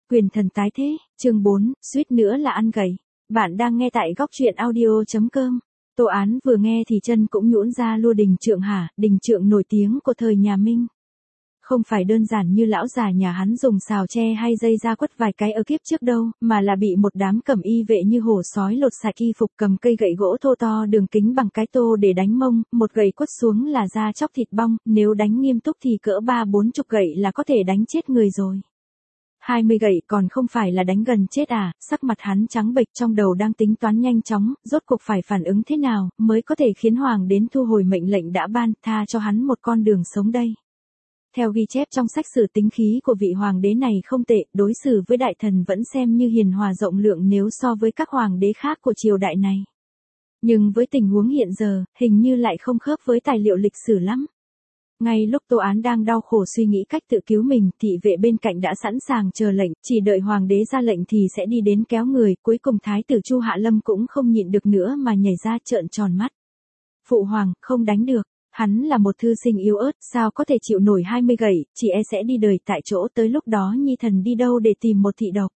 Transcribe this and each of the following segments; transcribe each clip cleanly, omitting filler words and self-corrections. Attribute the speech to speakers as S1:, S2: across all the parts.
S1: Quyền thần tái thế, chương 4, suýt nữa là ăn gậy. Bạn đang nghe tại góc truyện audio.com. Tô Án vừa nghe thì chân cũng nhũn ra lua Đình Trượng hả, Đình Trượng nổi tiếng của thời nhà Minh. Không phải đơn giản như lão già nhà hắn dùng xào tre hay dây da quất vài cái ở kiếp trước đâu, mà là bị một đám cẩm y vệ như hổ sói lột sạch y phục, cầm cây gậy gỗ thô to đường kính bằng cái tô để đánh mông, một gậy quất xuống là da chóc thịt bong, nếu đánh nghiêm túc thì cỡ 30-40 gậy là có thể đánh chết người rồi. 20 gậy còn không phải là đánh gần chết à, sắc mặt hắn trắng bệch, trong đầu đang tính toán nhanh chóng, rốt cuộc phải phản ứng thế nào, mới có thể khiến hoàng đến thu hồi mệnh lệnh đã ban, tha cho hắn một con đường sống đây. Theo ghi chép trong sách sử, tính khí của vị hoàng đế này không tệ, đối xử với đại thần vẫn xem như hiền hòa rộng lượng nếu so với các hoàng đế khác của triều đại này. Nhưng với tình huống hiện giờ, hình như lại không khớp với tài liệu lịch sử lắm. Ngay lúc Tô Án đang đau khổ suy nghĩ cách tự cứu mình, thị vệ bên cạnh đã sẵn sàng chờ lệnh, chỉ đợi hoàng đế ra lệnh thì sẽ đi đến kéo người. Cuối cùng thái tử Chu Hạ Lâm cũng không nhịn được nữa mà nhảy ra trợn tròn mắt. Phụ hoàng, không đánh được, hắn là một thư sinh yếu ớt, sao có thể chịu nổi 20 gậy, chỉ e sẽ đi đời tại chỗ, tới lúc đó nhi thần đi đâu để tìm một thị độc.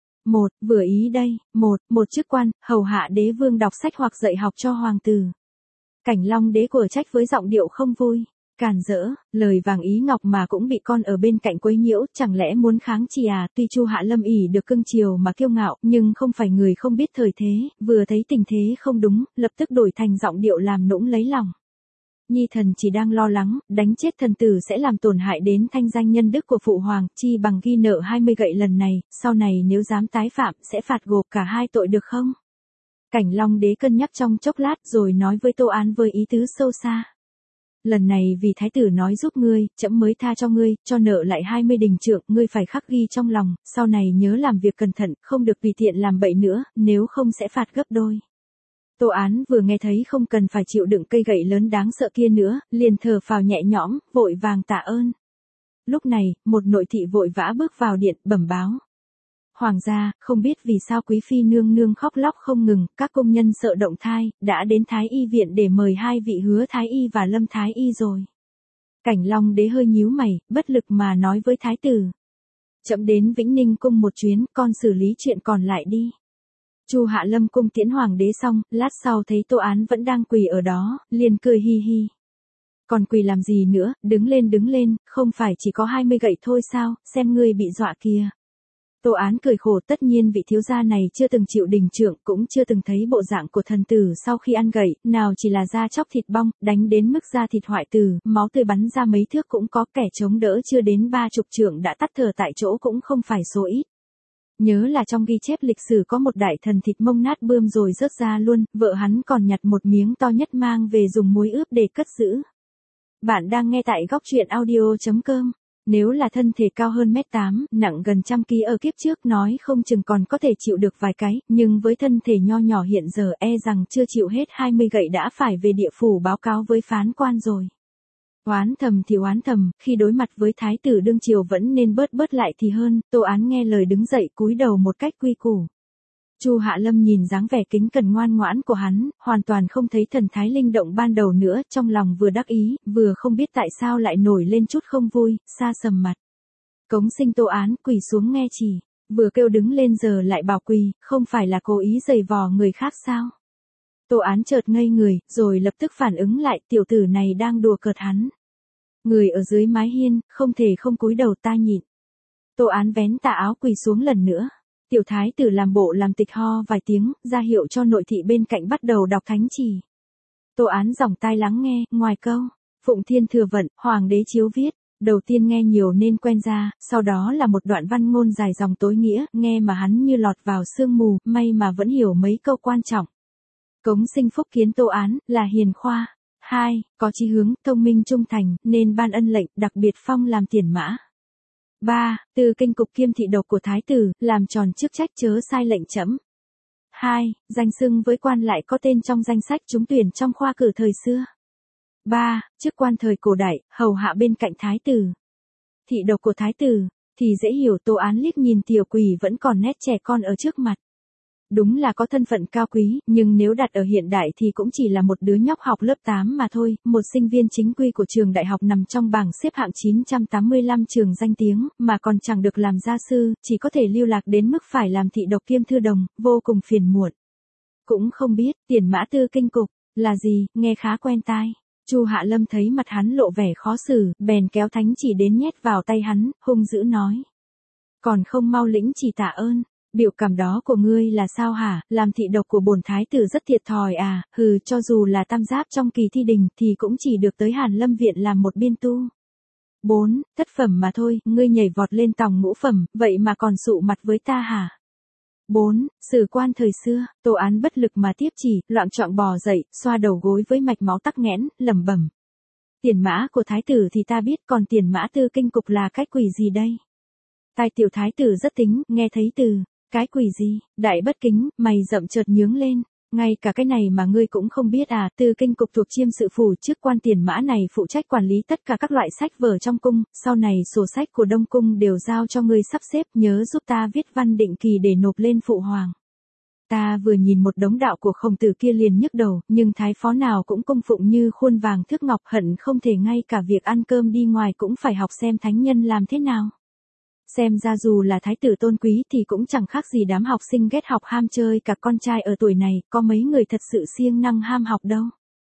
S1: Vừa ý đây, một chức quan, hầu hạ đế vương đọc sách hoặc dạy học cho hoàng tử. Cảnh Long đế của trách với giọng điệu không vui. Càn rỡ, lời vàng ý ngọc mà cũng bị con ở bên cạnh quấy nhiễu, chẳng lẽ muốn kháng chỉ à? Tuy Chu Hạ Lâm ỷ được cưng chiều mà kiêu ngạo, nhưng không phải người không biết thời thế, vừa thấy tình thế không đúng, lập tức đổi thành giọng điệu làm nũng lấy lòng. Nhi thần chỉ đang lo lắng, đánh chết thần tử sẽ làm tổn hại đến thanh danh nhân đức của phụ hoàng, chi bằng ghi nợ 20 gậy lần này, sau này nếu dám tái phạm sẽ phạt gộp cả hai tội được không? Cảnh Long đế cân nhắc trong chốc lát rồi nói với Tô Án với ý tứ sâu xa. Lần này vì thái tử nói giúp ngươi, trẫm mới tha cho ngươi, cho nợ lại 20 đình trượng, ngươi phải khắc ghi trong lòng, sau này nhớ làm việc cẩn thận, không được tùy tiện làm bậy nữa, nếu không sẽ phạt gấp đôi. Tô Án vừa nghe thấy không cần phải chịu đựng cây gậy lớn đáng sợ kia nữa, liền thở phào nhẹ nhõm, vội vàng tạ ơn. Lúc này, một nội thị vội vã bước vào điện, bẩm báo. Hoàng gia, không biết vì sao quý phi nương nương khóc lóc không ngừng, các công nhân sợ động thai, đã đến Thái y viện để mời hai vị Hứa Thái y và Lâm Thái y rồi. Cảnh Long đế hơi nhíu mày, bất lực mà nói với thái tử. Chậm đến Vĩnh Ninh cung một chuyến, con xử lý chuyện còn lại đi. Chu Hạ Lâm cung tiễn hoàng đế xong, lát sau thấy Tô Án vẫn đang quỳ ở đó, liền cười hi hi. Còn quỳ làm gì nữa, đứng lên, không phải chỉ có 20 gậy thôi sao, xem ngươi bị dọa kìa. Tô Án cười khổ, tất nhiên vị thiếu gia này chưa từng chịu đình trượng, cũng chưa từng thấy bộ dạng của thần tử sau khi ăn gậy, nào chỉ là da chóc thịt bong, đánh đến mức da thịt hoại tử, máu tươi bắn ra mấy thước cũng có, kẻ chống đỡ chưa đến 30 trượng đã tắt thở tại chỗ cũng không phải số ít. Nhớ là trong ghi chép lịch sử có một đại thần thịt mông nát bươm rồi rớt ra luôn, vợ hắn còn nhặt một miếng to nhất mang về dùng muối ướp để cất giữ. Bạn đang nghe tại góc truyện audio.com. Nếu là thân thể cao hơn 1m8, nặng gần 100kg ở kiếp trước nói không chừng còn có thể chịu được vài cái, nhưng với thân thể nho nhỏ hiện giờ e rằng chưa chịu hết 20 gậy đã phải về địa phủ báo cáo với phán quan rồi. Oán thầm thì oán thầm, khi đối mặt với thái tử đương triều vẫn nên bớt lại thì hơn. Tô Án nghe lời đứng dậy cúi đầu một cách quy củ. Chu Hạ Lâm nhìn dáng vẻ kính cẩn ngoan ngoãn của hắn, hoàn toàn không thấy thần thái linh động ban đầu nữa, trong lòng vừa đắc ý, vừa không biết tại sao lại nổi lên chút không vui, xa sầm mặt. Cống sinh Tô Án quỳ xuống nghe chỉ, vừa kêu đứng lên giờ lại bảo quỳ, không phải là cố ý giày vò người khác sao? Tô Án chợt ngây người, rồi lập tức phản ứng lại, tiểu tử này đang đùa cợt hắn. Người ở dưới mái hiên, không thể không cúi đầu, ta nhịn. Tô Án vén tà áo quỳ xuống lần nữa. Tiểu thái tử làm bộ làm tịch ho vài tiếng, ra hiệu cho nội thị bên cạnh bắt đầu đọc thánh chỉ. Tô Án dòng tai lắng nghe, ngoài câu, Phụng Thiên Thừa Vận, Hoàng đế chiếu viết, đầu tiên nghe nhiều nên quen ra, sau đó là một đoạn văn ngôn dài dòng tối nghĩa, nghe mà hắn như lọt vào sương mù, may mà vẫn hiểu mấy câu quan trọng. Cống sinh phúc kiến Tô Án, là hiền khoa. 2. Có chí hướng, thông minh trung thành, nên ban ân lệnh, đặc biệt phong làm tiền mã. 3. Từ kinh cục kiêm thị độc của thái tử, làm tròn chức trách chớ sai lệnh trẫm. 2. Danh xưng với quan lại có tên trong danh sách trúng tuyển trong khoa cử thời xưa. 3. Chức quan thời cổ đại, hầu hạ bên cạnh thái tử. Thị độc của thái tử, thì dễ hiểu. Tô Án liếc nhìn tiểu quỷ vẫn còn nét trẻ con ở trước mặt. Đúng là có thân phận cao quý, nhưng nếu đặt ở hiện đại thì cũng chỉ là một đứa nhóc học lớp 8 mà thôi, một sinh viên chính quy của trường đại học nằm trong bảng xếp hạng 985 trường danh tiếng, mà còn chẳng được làm gia sư, chỉ có thể lưu lạc đến mức phải làm thị độc kiêm thư đồng, vô cùng phiền muộn. Cũng không biết, tiền mã tư kinh cục, là gì, nghe khá quen tai. Chu Hạ Lâm thấy mặt hắn lộ vẻ khó xử, bèn kéo thánh chỉ đến nhét vào tay hắn, hung dữ nói. Còn không mau lĩnh chỉ tạ ơn. Biểu cảm đó của ngươi là sao hả, làm thị độc của bổn thái tử rất thiệt thòi à, hừ, cho dù là tam giáp trong kỳ thi đình thì cũng chỉ được tới Hàn Lâm viện làm một biên tu. 4. Thất phẩm mà thôi, ngươi nhảy vọt lên tòng ngũ phẩm, vậy mà còn sụ mặt với ta hả? 4. Sử quan thời xưa, Tô Án bất lực mà tiếp chỉ, loạng choạng bò dậy, xoa đầu gối với mạch máu tắc nghẽn, lẩm bẩm. Tiền mã của thái tử thì ta biết, còn tiền mã tư kinh cục là cái quỷ gì đây? Tai tiểu thái tử rất tính, nghe thấy từ cái quỷ gì, đại bất kính, mày rậm chợt nhướng lên. Ngay cả cái này mà ngươi cũng không biết à, tư kinh cục thuộc chiêm sự phủ, chức quan tiền mã này phụ trách quản lý tất cả các loại sách vở trong cung, sau này sổ sách của Đông Cung đều giao cho ngươi sắp xếp, nhớ giúp ta viết văn định kỳ để nộp lên phụ hoàng. Ta vừa nhìn một đống đạo của Khổng Tử kia liền nhức đầu, nhưng thái phó nào cũng cung phụng như khuôn vàng thước ngọc, hận không thể ngay cả việc ăn cơm đi ngoài cũng phải học xem thánh nhân làm thế nào. Xem ra dù là thái tử tôn quý thì cũng chẳng khác gì đám học sinh ghét học ham chơi cả con trai ở tuổi này, có mấy người thật sự siêng năng ham học đâu.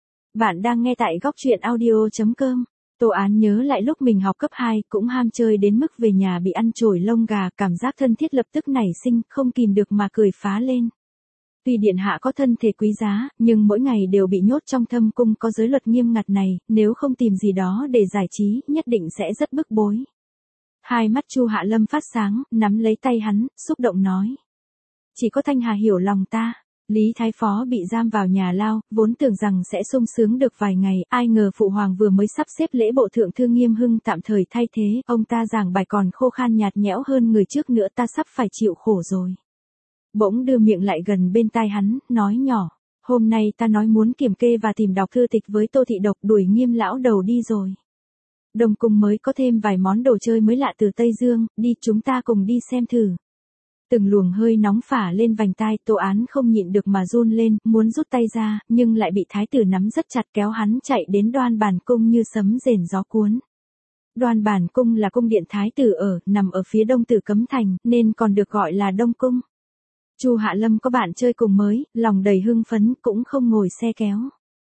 S1: Bạn đang nghe tại góc truyện audio.com. Tô Án nhớ lại lúc mình học cấp 2 cũng ham chơi đến mức về nhà bị ăn chổi lông gà, cảm giác thân thiết lập tức nảy sinh, không kìm được mà cười phá lên. Tuy điện hạ có thân thể quý giá, nhưng mỗi ngày đều bị nhốt trong thâm cung có giới luật nghiêm ngặt này, nếu không tìm gì đó để giải trí, nhất định sẽ rất bức bối. Hai mắt Chu Hạ Lâm phát sáng, nắm lấy tay hắn, xúc động nói. Chỉ có Thanh Hà hiểu lòng ta. Lý Thái Phó bị giam vào nhà lao, vốn tưởng rằng sẽ sung sướng được vài ngày, ai ngờ phụ hoàng vừa mới sắp xếp lễ bộ thượng thư Nghiêm Hưng tạm thời thay thế, ông ta giảng bài còn khô khan nhạt nhẽo hơn người trước nữa, ta sắp phải chịu khổ rồi. Bỗng đưa miệng lại gần bên tai hắn, nói nhỏ, hôm nay ta nói muốn kiểm kê và tìm đọc thư tịch với Tô Thị Độc, đuổi Nghiêm lão đầu đi rồi. Đông cung mới có thêm vài món đồ chơi mới lạ từ Tây Dương, đi chúng ta cùng đi xem thử. Từng luồng hơi nóng phả lên vành tai, Tô Án không nhịn được mà run lên, muốn rút tay ra, nhưng lại bị thái tử nắm rất chặt kéo hắn chạy đến Đoan Bản cung như sấm rền gió cuốn. Đoan Bản cung là cung điện thái tử ở, nằm ở phía đông Tử Cấm Thành, nên còn được gọi là Đông Cung. Chu Hạ Lâm có bạn chơi cùng mới, lòng đầy hưng phấn, cũng không ngồi xe kéo.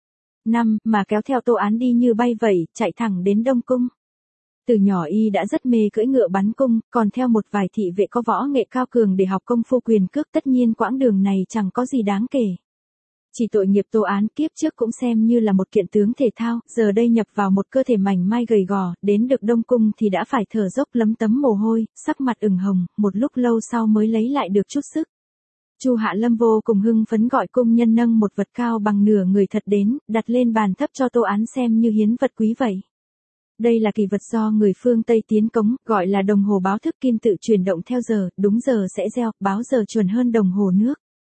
S1: Mà kéo theo Tô Án đi như bay vậy, chạy thẳng đến Đông Cung. Từ nhỏ y đã rất mê cưỡi ngựa bắn cung, còn theo một vài thị vệ có võ nghệ cao cường để học công phu quyền cước, tất nhiên quãng đường này chẳng có gì đáng kể. Chỉ tội nghiệp Tô Án kiếp trước cũng xem như là một kiện tướng thể thao, giờ đây nhập vào một cơ thể mảnh mai gầy gò, đến được Đông Cung thì đã phải thở dốc lấm tấm mồ hôi, sắc mặt ửng hồng, một lúc lâu sau mới lấy lại được chút sức. Chu Hạ Lâm vô cùng hưng phấn gọi cung nhân nâng một vật cao bằng nửa người thật đến, đặt lên bàn thấp cho Tô Án xem như hiến vật quý vậy. Đây là kỳ vật do người phương Tây tiến cống, gọi là đồng hồ báo thức kim tự chuyển động theo giờ, đúng giờ sẽ reo, báo giờ chuẩn hơn đồng hồ nước.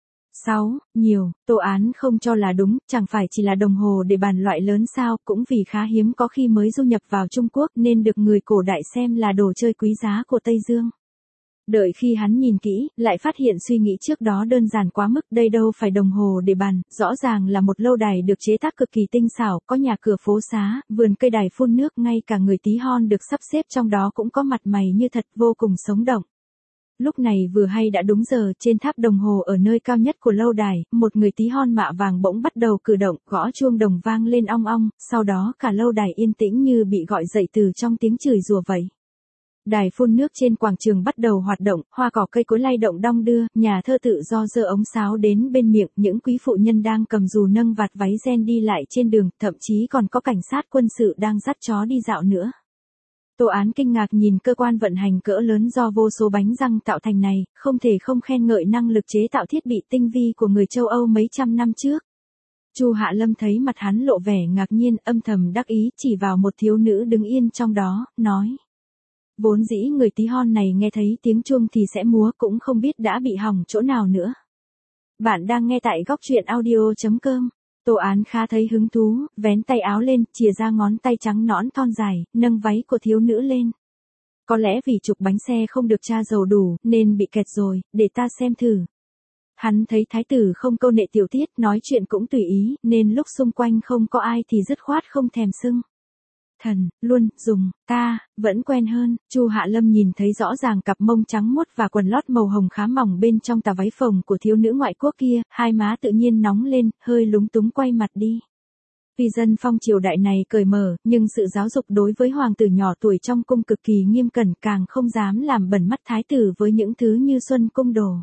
S1: 6. Nhiều, Tô Án không cho là đúng, chẳng phải chỉ là đồng hồ để bàn loại lớn sao, cũng vì khá hiếm có khi mới du nhập vào Trung Quốc nên được người cổ đại xem là đồ chơi quý giá của Tây Dương. Đợi khi hắn nhìn kỹ, lại phát hiện suy nghĩ trước đó đơn giản quá mức, đây đâu phải đồng hồ để bàn, rõ ràng là một lâu đài được chế tác cực kỳ tinh xảo, có nhà cửa phố xá, vườn cây đài phun nước, ngay cả người tí hon được sắp xếp trong đó cũng có mặt mày như thật, vô cùng sống động. Lúc này vừa hay đã đúng giờ, trên tháp đồng hồ ở nơi cao nhất của lâu đài, một người tí hon mạ vàng bỗng bắt đầu cử động, gõ chuông đồng vang lên ong ong, sau đó cả lâu đài yên tĩnh như bị gọi dậy từ trong tiếng chửi rủa vậy. Đài phun nước trên quảng trường bắt đầu hoạt động, hoa cỏ cây cối lay động đong đưa, nhà thơ tự do giơ ống sáo đến bên miệng, những quý phụ nhân đang cầm dù nâng vạt váy ren đi lại trên đường, thậm chí còn có cảnh sát quân sự đang dắt chó đi dạo nữa. Tô Án kinh ngạc nhìn cơ quan vận hành cỡ lớn do vô số bánh răng tạo thành này, không thể không khen ngợi năng lực chế tạo thiết bị tinh vi của người châu Âu mấy trăm năm trước. Chu Hạ Lâm thấy mặt hắn lộ vẻ ngạc nhiên, âm thầm đắc ý, chỉ vào một thiếu nữ đứng yên trong đó, nói. Vốn dĩ người tí hon này nghe thấy tiếng chuông thì sẽ múa, cũng không biết đã bị hỏng chỗ nào nữa. Bạn đang nghe tại góc truyện audio.com. Tô Án khá thấy hứng thú, vén tay áo lên, chìa ra ngón tay trắng nõn thon dài, nâng váy của thiếu nữ lên. Có lẽ vì trục bánh xe không được tra dầu đủ, nên bị kẹt rồi, để ta xem thử. Hắn thấy thái tử không câu nệ tiểu tiết, nói chuyện cũng tùy ý, nên lúc xung quanh không có ai thì dứt khoát không thèm xưng thần, luôn, dùng, ta, vẫn quen hơn. Chu Hạ Lâm nhìn thấy rõ ràng cặp mông trắng muốt và quần lót màu hồng khá mỏng bên trong tà váy phồng của thiếu nữ ngoại quốc kia, hai má tự nhiên nóng lên, hơi lúng túng quay mặt đi. Vì dân phong triều đại này cởi mở, nhưng sự giáo dục đối với hoàng tử nhỏ tuổi trong cung cực kỳ nghiêm cẩn, càng không dám làm bẩn mắt thái tử với những thứ như xuân cung đồ.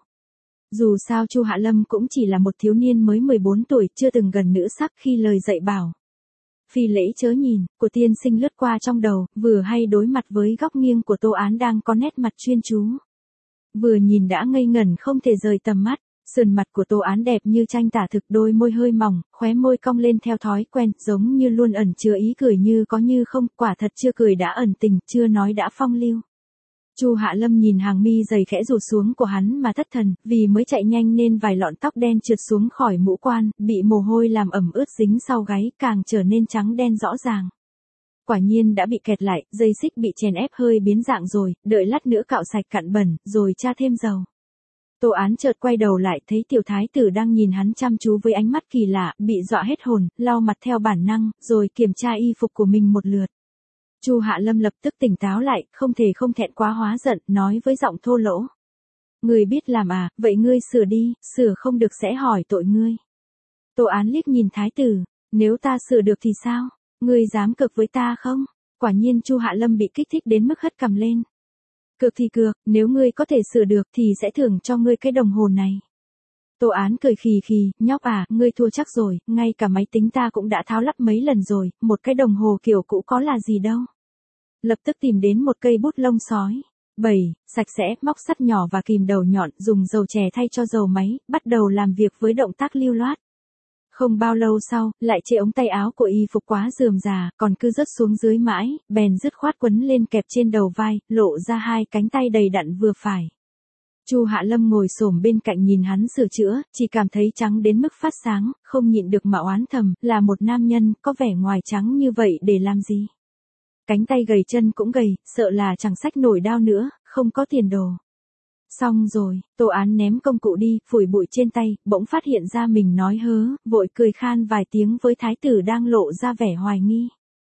S1: Dù sao Chu Hạ Lâm cũng chỉ là một thiếu niên mới 14 tuổi, chưa từng gần nữ sắc khi lời dạy bảo phi lễ chớ nhìn của tiên sinh lướt qua trong đầu, vừa hay đối mặt với góc nghiêng của Tô Án đang có nét mặt chuyên chú. Vừa nhìn đã ngây ngẩn không thể rời tầm mắt, sườn mặt của Tô Án đẹp như tranh tả thực, đôi môi hơi mỏng, khóe môi cong lên theo thói quen, giống như luôn ẩn chứa ý cười như có như không, quả thật chưa cười đã ẩn tình, chưa nói đã phong lưu. Chu Hạ Lâm nhìn hàng mi dày khẽ rụt xuống của hắn mà thất thần, vì mới chạy nhanh nên vài lọn tóc đen trượt xuống khỏi mũ quan, bị mồ hôi làm ẩm ướt dính sau gáy, càng trở nên trắng đen rõ ràng. Quả nhiên đã bị kẹt lại, dây xích bị chèn ép hơi biến dạng rồi, đợi lát nữa cạo sạch cặn bẩn, rồi tra thêm dầu. Tô Án chợt quay đầu lại thấy tiểu thái tử đang nhìn hắn chăm chú với ánh mắt kỳ lạ, bị dọa hết hồn, lau mặt theo bản năng, rồi kiểm tra y phục của mình một lượt. Chu Hạ Lâm lập tức tỉnh táo lại, không thể không thẹn quá hóa giận, nói với giọng thô lỗ. Ngươi biết làm à, vậy ngươi sửa đi, sửa không được sẽ hỏi tội ngươi. Tô Án liếc nhìn thái tử, nếu ta sửa được thì sao, ngươi dám cược với ta không? Quả nhiên Chu Hạ Lâm bị kích thích đến mức hất cằm lên. Cược thì cược, nếu ngươi có thể sửa được thì sẽ thưởng cho ngươi cái đồng hồ này. Tô Án cười khì khì, nhóc à, ngươi thua chắc rồi, ngay cả máy tính ta cũng đã tháo lắp mấy lần rồi, một cái đồng hồ kiểu cũ có là gì đâu. Lập tức tìm đến một cây bút lông sói, sạch sẽ, móc sắt nhỏ và kìm đầu nhọn, dùng dầu chè thay cho dầu máy, bắt đầu làm việc với động tác lưu loát. Không bao lâu sau, lại chê ống tay áo của y phục quá rườm rà, còn cứ rớt xuống dưới mãi, bèn dứt khoát quấn lên kẹp trên đầu vai, lộ ra hai cánh tay đầy đặn vừa phải. Chu Hạ Lâm ngồi xổm bên cạnh nhìn hắn sửa chữa, chỉ cảm thấy trắng đến mức phát sáng, không nhịn được mà oán thầm, là một nam nhân, có vẻ ngoài trắng như vậy để làm gì? Cánh tay gầy chân cũng gầy, sợ là chẳng xách nổi đao nữa, không có tiền đồ. Xong rồi, Tô Án ném công cụ đi, phủi bụi trên tay, bỗng phát hiện ra mình nói hớ, vội cười khan vài tiếng với thái tử đang lộ ra vẻ hoài nghi.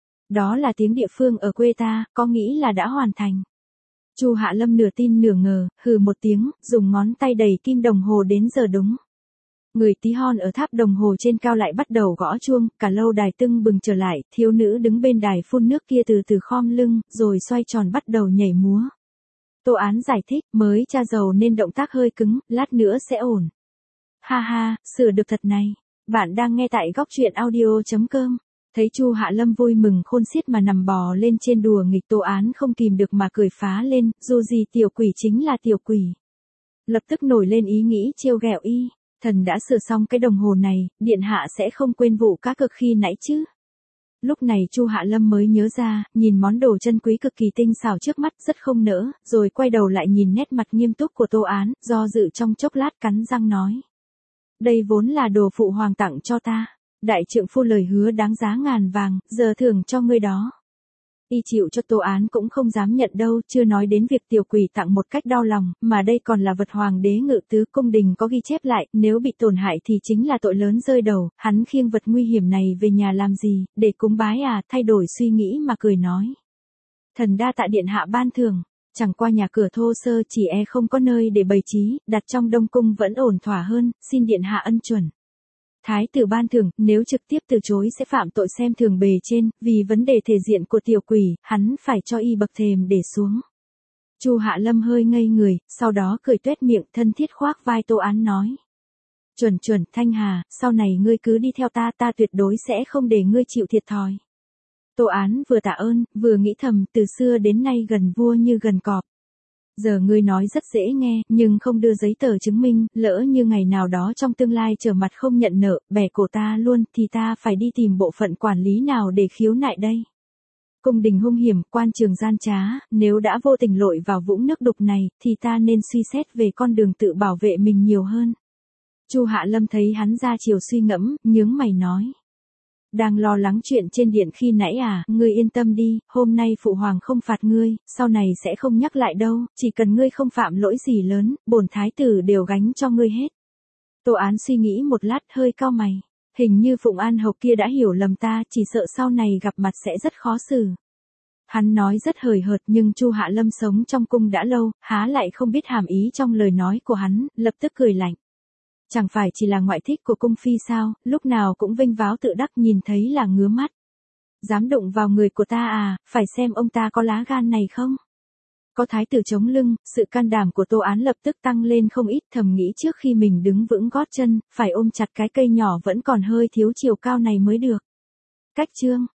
S1: Đó là tiếng địa phương ở quê ta, có nghĩ là đã hoàn thành. Chu Hạ Lâm nửa tin nửa ngờ, hừ một tiếng, dùng ngón tay đẩy kim đồng hồ đến giờ đúng. Người tí hon ở tháp đồng hồ trên cao lại bắt đầu gõ chuông, cả lâu đài tưng bừng trở lại, thiếu nữ đứng bên đài phun nước kia từ từ khom lưng, rồi xoay tròn bắt đầu nhảy múa. Tô Án giải thích, mới tra dầu nên động tác hơi cứng, lát nữa sẽ ổn. Ha ha, sửa được thật này. Bạn đang nghe tại góc truyện audio.com. Thấy Chu Hạ Lâm vui mừng khôn xiết mà nằm bò lên trên đùa nghịch, Tô Án không kìm được mà cười phá lên, dù gì tiểu quỷ chính là tiểu quỷ. Lập tức nổi lên ý nghĩ trêu ghẹo y, thần đã sửa xong cái đồng hồ này, điện hạ sẽ không quên vụ cá cược khi nãy chứ. Lúc này Chu Hạ Lâm mới nhớ ra, nhìn món đồ chân quý cực kỳ tinh xảo trước mắt rất không nỡ, rồi quay đầu lại nhìn nét mặt nghiêm túc của Tô Án, do dự trong chốc lát cắn răng nói. Đây vốn là đồ phụ hoàng tặng cho ta. Đại trượng phu lời hứa đáng giá ngàn vàng, giờ thưởng cho ngươi đó. Y chịu cho Tô Án cũng không dám nhận đâu, chưa nói đến việc tiểu quỷ tặng một cách đau lòng, mà đây còn là vật hoàng đế ngự tứ cung đình có ghi chép lại, nếu bị tổn hại thì chính là tội lớn rơi đầu, hắn khiêng vật nguy hiểm này về nhà làm gì, để cúng bái à, thay đổi suy nghĩ mà cười nói. Thần đa tạ điện hạ ban thưởng, chẳng qua nhà cửa thô sơ chỉ không có nơi để bày trí, đặt trong đông cung vẫn ổn thỏa hơn, xin điện hạ ân chuẩn. Thái tử ban thưởng, nếu trực tiếp từ chối sẽ phạm tội xem thường bề trên, vì vấn đề thể diện của tiểu quỷ, hắn phải cho y bậc thềm để xuống. Chu Hạ Lâm hơi ngây người, sau đó cười tuét miệng, thân thiết khoác vai Tô Án nói. Chuẩn, Thanh Hà, sau này ngươi cứ đi theo ta, ta tuyệt đối sẽ không để ngươi chịu thiệt thòi. Tô Án vừa tạ ơn, vừa nghĩ thầm, từ xưa đến nay gần vua như gần cọp. Giờ ngươi nói rất dễ nghe, nhưng không đưa giấy tờ chứng minh, lỡ như ngày nào đó trong tương lai trở mặt không nhận nợ, bẻ cổ ta luôn, thì ta phải đi tìm bộ phận quản lý nào để khiếu nại đây. Cung đình hung hiểm, quan trường gian trá, nếu đã vô tình lội vào vũng nước đục này, thì ta nên suy xét về con đường tự bảo vệ mình nhiều hơn. Chu Hạ Lâm thấy hắn ra chiều suy ngẫm, nhướng mày nói. Đang lo lắng chuyện trên điện khi nãy à, ngươi yên tâm đi, hôm nay phụ hoàng không phạt ngươi, sau này sẽ không nhắc lại đâu, chỉ cần ngươi không phạm lỗi gì lớn, bổn thái tử đều gánh cho ngươi hết. Tô Án suy nghĩ một lát hơi cau mày. Hình như Phụng An Hộc kia đã hiểu lầm ta, chỉ sợ sau này gặp mặt sẽ rất khó xử. Hắn nói rất hời hợt nhưng Chu Hạ Lâm sống trong cung đã lâu, há lại không biết hàm ý trong lời nói của hắn, lập tức cười lạnh. Chẳng phải chỉ là ngoại thích của cung phi sao, lúc nào cũng vênh váo tự đắc nhìn thấy là ngứa mắt. Dám đụng vào người của ta à, phải xem ông ta có lá gan này không? Có thái tử chống lưng, sự can đảm của Tô Án lập tức tăng lên không ít, thầm nghĩ trước khi mình đứng vững gót chân, phải ôm chặt cái cây nhỏ vẫn còn hơi thiếu chiều cao này mới được. Cách chương